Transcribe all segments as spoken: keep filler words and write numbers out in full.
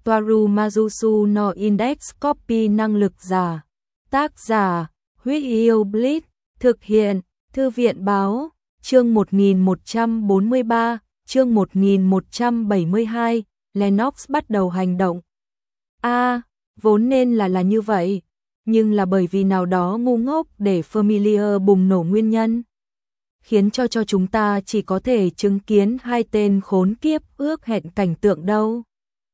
Toaru Majusu no Index Copy năng lực giả. Tác giả, Huyết Yêu Blitz, thực hiện, Thư viện báo, chương một nghìn một trăm bốn mươi ba, chương một nghìn một trăm bảy mươi hai, Lennox bắt đầu hành động. A, à, vốn nên là là như vậy, nhưng là bởi vì nào đó ngu ngốc để Familiar bùng nổ nguyên nhân, khiến cho cho chúng ta chỉ có thể chứng kiến hai tên khốn kiếp ước hẹn cảnh tượng đâu.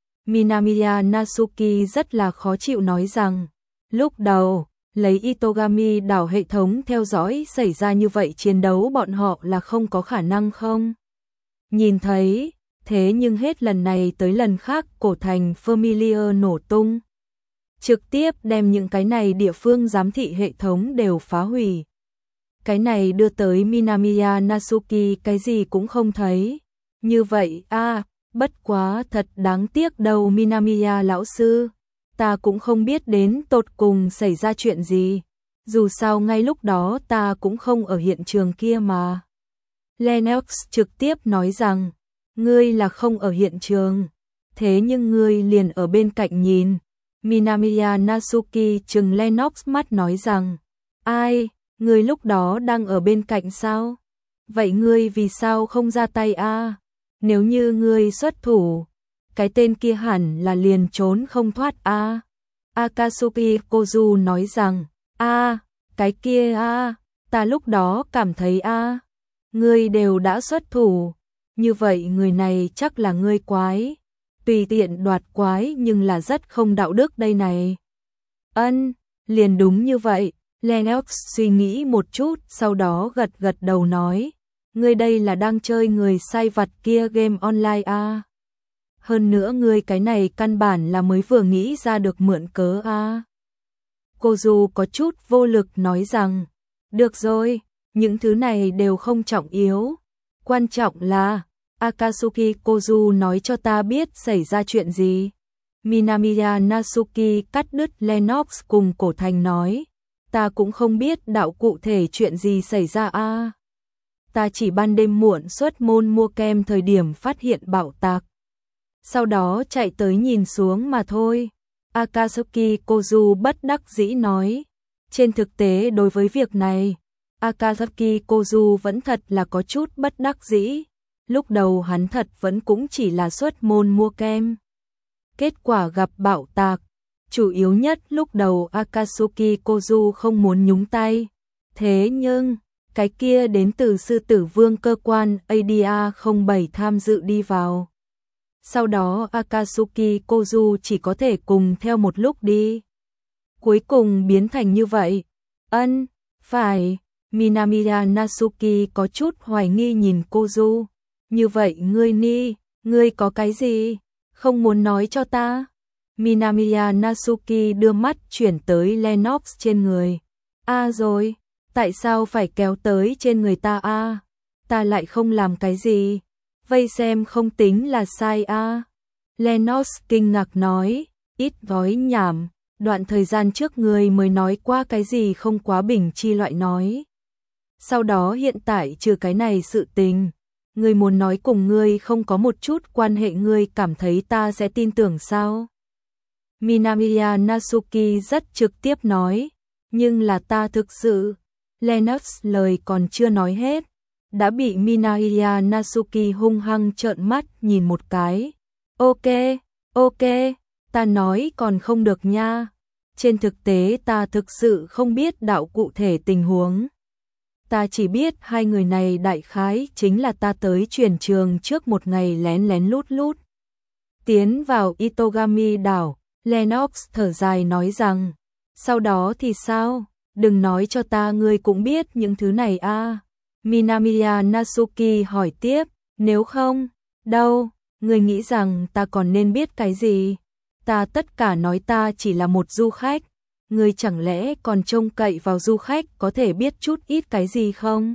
Minamiya Natsuki rất là khó chịu nói rằng, lúc đầu, lấy Itogami đảo hệ thống theo dõi xảy ra như vậy chiến đấu bọn họ là không có khả năng không? Nhìn thấy, thế nhưng hết lần này tới lần khác cổ thành Familiar nổ tung. Trực tiếp đem những cái này địa phương giám thị hệ thống đều phá hủy. Cái này đưa tới Minamiya Natsuki cái gì cũng không thấy. Như vậy a à, bất quá thật đáng tiếc đâu Minamiya lão sư. Ta cũng không biết đến tột cùng xảy ra chuyện gì. Dù sao ngay lúc đó ta cũng không ở hiện trường kia mà. Lennox trực tiếp nói rằng, ngươi là không ở hiện trường. Thế nhưng ngươi liền ở bên cạnh nhìn. Minamiya Natsuki trừng Lennox mắt nói rằng, ai, ngươi lúc đó đang ở bên cạnh sao? Vậy ngươi vì sao không ra tay a? À? Nếu như ngươi xuất thủ, cái tên kia hẳn là liền trốn không thoát a. À? Akatsuki Kozu nói rằng, a, à, cái kia a, à, ta lúc đó cảm thấy a, à, ngươi đều đã xuất thủ, như vậy người này chắc là ngươi quái. Tùy tiện đoạt quái nhưng là rất không đạo đức đây này. Ân, liền đúng như vậy. Lennox suy nghĩ một chút, sau đó gật gật đầu nói, ngươi đây là đang chơi người sai vặt kia game online a. Hơn nữa ngươi cái này căn bản là mới vừa nghĩ ra được mượn cớ a. Kozu có chút vô lực nói rằng, được rồi, những thứ này đều không trọng yếu. Quan trọng là Akatsuki Kozu nói cho ta biết xảy ra chuyện gì. Minamiya Natsuki cắt đứt Lennox cùng cổ thành nói, ta cũng không biết đạo cụ thể chuyện gì xảy ra a. À, ta chỉ ban đêm muộn xuất môn mua kem thời điểm phát hiện bạo tạc. Sau đó chạy tới nhìn xuống mà thôi. Akatsuki Kozu bất đắc dĩ nói. Trên thực tế đối với việc này, Akatsuki Kozu vẫn thật là có chút bất đắc dĩ. Lúc đầu hắn thật vẫn cũng chỉ là xuất môn mua kem. Kết quả gặp bạo tạc. Chủ yếu nhất lúc đầu Akatsuki Kozu không muốn nhúng tay. Thế nhưng, cái kia đến từ sư tử vương cơ quan A D A không bảy tham dự đi vào. Sau đó Akatsuki Kozu chỉ có thể cùng theo một lúc đi. Cuối cùng biến thành như vậy. Ân, phải. Minamiya Natsuki có chút hoài nghi nhìn Kozu. Như vậy ngươi ni, ngươi có cái gì? Không muốn nói cho ta? Minamiya Natsuki đưa mắt chuyển tới Lennox trên người. A à rồi, tại sao phải kéo tới trên người ta a? À? Ta lại không làm cái gì. Vây xem không tính là sai a. À? Lennox kinh ngạc nói, ít nói nhảm, đoạn thời gian trước ngươi mới nói qua cái gì không quá bình chi loại nói. Sau đó hiện tại trừ cái này sự tình, ngươi muốn nói cùng ngươi không có một chút quan hệ ngươi cảm thấy ta sẽ tin tưởng sao? Minamiya Natsuki rất trực tiếp nói, nhưng là ta thực sự. Lennox lời còn chưa nói hết, đã bị Minamiya Natsuki hung hăng trợn mắt nhìn một cái. Ok, ok, ta nói còn không được nha. Trên thực tế ta thực sự không biết đạo cụ thể tình huống. Ta chỉ biết hai người này đại khái chính là ta tới chuyển trường trước một ngày lén lén lút lút. Tiến vào Itogami đảo, Lennox thở dài nói rằng, sau đó thì sao? Đừng nói cho ta ngươi cũng biết những thứ này a. À. Minamiya Natsuki hỏi tiếp, nếu không, đâu, ngươi nghĩ rằng ta còn nên biết cái gì? Ta tất cả nói ta chỉ là một du khách. Ngươi chẳng lẽ còn trông cậy vào du khách có thể biết chút ít cái gì không?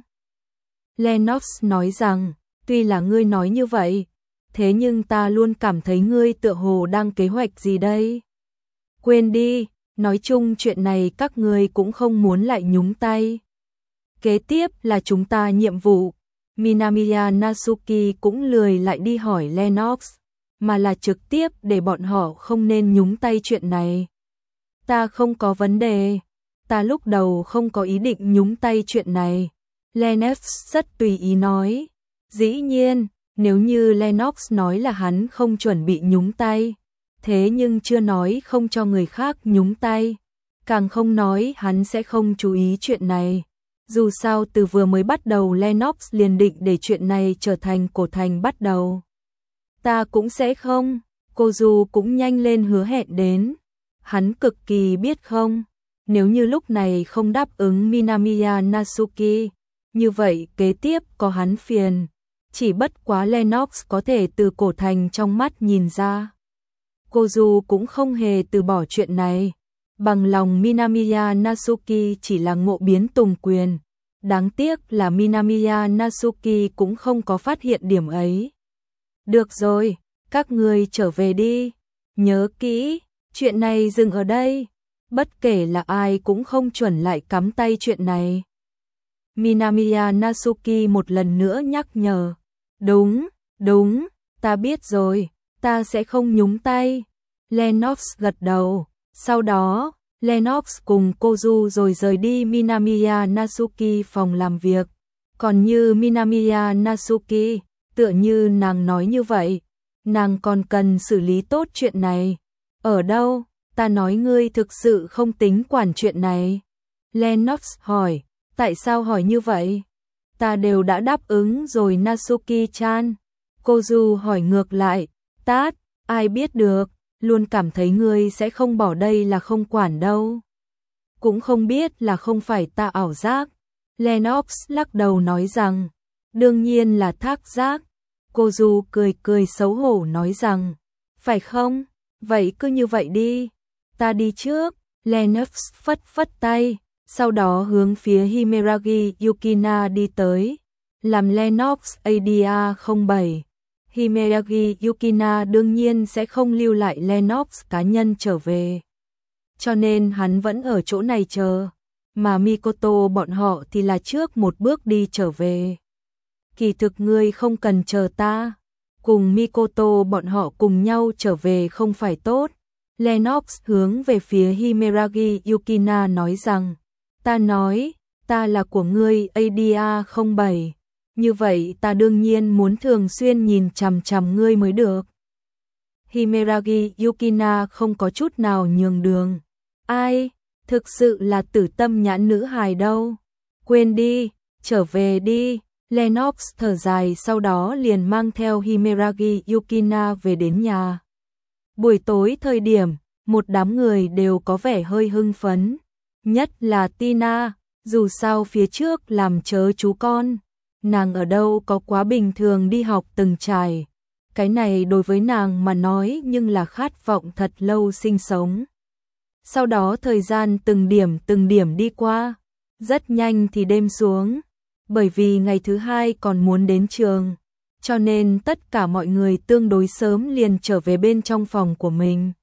Lennox nói rằng, tuy là ngươi nói như vậy, thế nhưng ta luôn cảm thấy ngươi tựa hồ đang kế hoạch gì đây? Quên đi, nói chung chuyện này các ngươi cũng không muốn lại nhúng tay. Kế tiếp là chúng ta nhiệm vụ. Minamiya Natsuki cũng lười lại đi hỏi Lennox. mà là trực tiếp để bọn họ không nên nhúng tay chuyện này. Ta không có vấn đề, ta lúc đầu không có ý định nhúng tay chuyện này. Lennox rất tùy ý nói. Dĩ nhiên, nếu như Lennox nói là hắn không chuẩn bị nhúng tay, thế nhưng chưa nói không cho người khác nhúng tay, càng không nói hắn sẽ không chú ý chuyện này. Dù sao từ vừa mới bắt đầu Lennox liền định để chuyện này trở thành cổ thành bắt đầu. Ta cũng sẽ không, cô Du cũng nhanh lên hứa hẹn đến. Hắn cực kỳ biết không, nếu như lúc này không đáp ứng Minamiya Natsuki, như vậy kế tiếp có hắn phiền. Chỉ bất quá Lennox có thể từ cổ thành trong mắt nhìn ra. Cô Du cũng không hề từ bỏ chuyện này. Bằng lòng Minamiya Natsuki chỉ là ngộ biến tùng quyền. Đáng tiếc là Minamiya Natsuki cũng không có phát hiện điểm ấy. Được rồi, các người trở về đi. Nhớ kỹ, chuyện này dừng ở đây. Bất kể là ai cũng không chuẩn lại cắm tay chuyện này. Minamiya Natsuki một lần nữa nhắc nhở. Đúng, đúng, ta biết rồi, ta sẽ không nhúng tay. Lennox gật đầu. Sau đó, Lennox cùng cô Du rồi rời đi Minamiya Natsuki phòng làm việc. Còn như Minamiya Natsuki, tựa như nàng nói như vậy, nàng còn cần xử lý tốt chuyện này. Ở đâu? Ta nói ngươi thực sự không tính quản chuyện này. Lennox hỏi, tại sao hỏi như vậy? Ta đều đã đáp ứng rồi Natsuki-chan. Cô Du hỏi ngược lại, tát, ai biết được, luôn cảm thấy ngươi sẽ không bỏ đây là không quản đâu. Cũng không biết là không phải ta ảo giác. Lennox lắc đầu nói rằng, đương nhiên là thác giác. Cô Du cười cười xấu hổ nói rằng, phải không? Vậy cứ như vậy đi. Ta đi trước. Lennox phất phất tay, sau đó hướng phía Himeragi Yukina đi tới. Làm Lennox a đê a không bảy, Himeragi Yukina đương nhiên sẽ không lưu lại Lennox cá nhân trở về. Cho nên hắn vẫn ở chỗ này chờ, mà Mikoto bọn họ thì là trước một bước đi trở về. Kỳ thực ngươi không cần chờ ta, cùng Mikoto bọn họ cùng nhau trở về không phải tốt. Lennox hướng về phía Himeragi Yukina nói rằng, ta nói, ta là của ngươi a đê a không bảy, như vậy ta đương nhiên muốn thường xuyên nhìn chằm chằm ngươi mới được. Himeragi Yukina không có chút nào nhường đường. Ai, thực sự là tử tâm nhãn nữ hài đâu. Quên đi, trở về đi. Lennox thở dài sau đó liền mang theo Himeragi Yukina về đến nhà. Buổi tối thời điểm, một đám người đều có vẻ hơi hưng phấn. Nhất là Tina, dù sao phía trước làm chớ chú con. Nàng ở đâu có quá bình thường đi học từng trải. Cái này đối với nàng mà nói nhưng là khát vọng thật lâu sinh sống. Sau đó thời gian từng điểm từng điểm đi qua. Rất nhanh thì đêm xuống. Bởi vì ngày thứ hai còn muốn đến trường. Cho nên tất cả mọi người tương đối sớm liền trở về bên trong phòng của mình.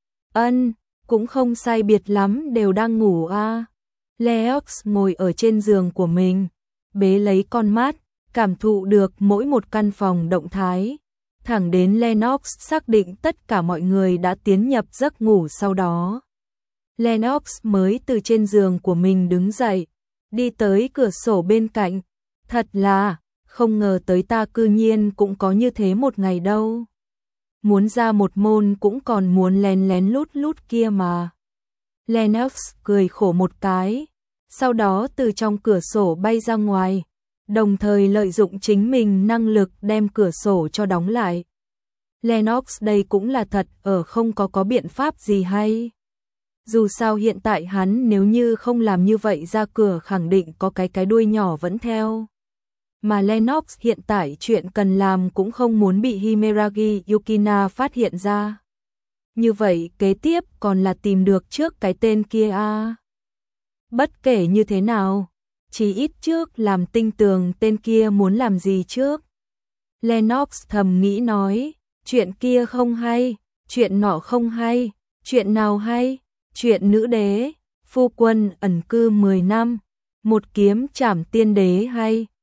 Ân, cũng không sai biệt lắm đều đang ngủ à. Leox ngồi ở trên giường của mình, bế lấy con mắt, cảm thụ được mỗi một căn phòng động thái. Thẳng đến Lennox xác định tất cả mọi người đã tiến nhập giấc ngủ sau đó. Lennox mới từ trên giường của mình đứng dậy, đi tới cửa sổ bên cạnh. Thật là, không ngờ tới ta cư nhiên cũng có như thế một ngày đâu. Muốn ra một môn cũng còn muốn lén lén lút lút kia mà. Lennox cười khổ một cái, sau đó từ trong cửa sổ bay ra ngoài, đồng thời lợi dụng chính mình năng lực đem cửa sổ cho đóng lại. Lennox đây cũng là thật ở không có có biện pháp gì hay. Dù sao hiện tại hắn nếu như không làm như vậy ra cửa khẳng định có cái cái đuôi nhỏ vẫn theo. Mà Lennox hiện tại chuyện cần làm cũng không muốn bị Himeragi Yukina phát hiện ra. Như vậy kế tiếp còn là tìm được trước cái tên kia à. Bất kể như thế nào, chỉ ít trước làm tinh tường tên kia muốn làm gì trước. Lennox thầm nghĩ nói, chuyện kia không hay, chuyện nọ không hay, chuyện nào hay, chuyện nữ đế, phu quân ẩn cư mười năm, một kiếm trảm tiên đế hay.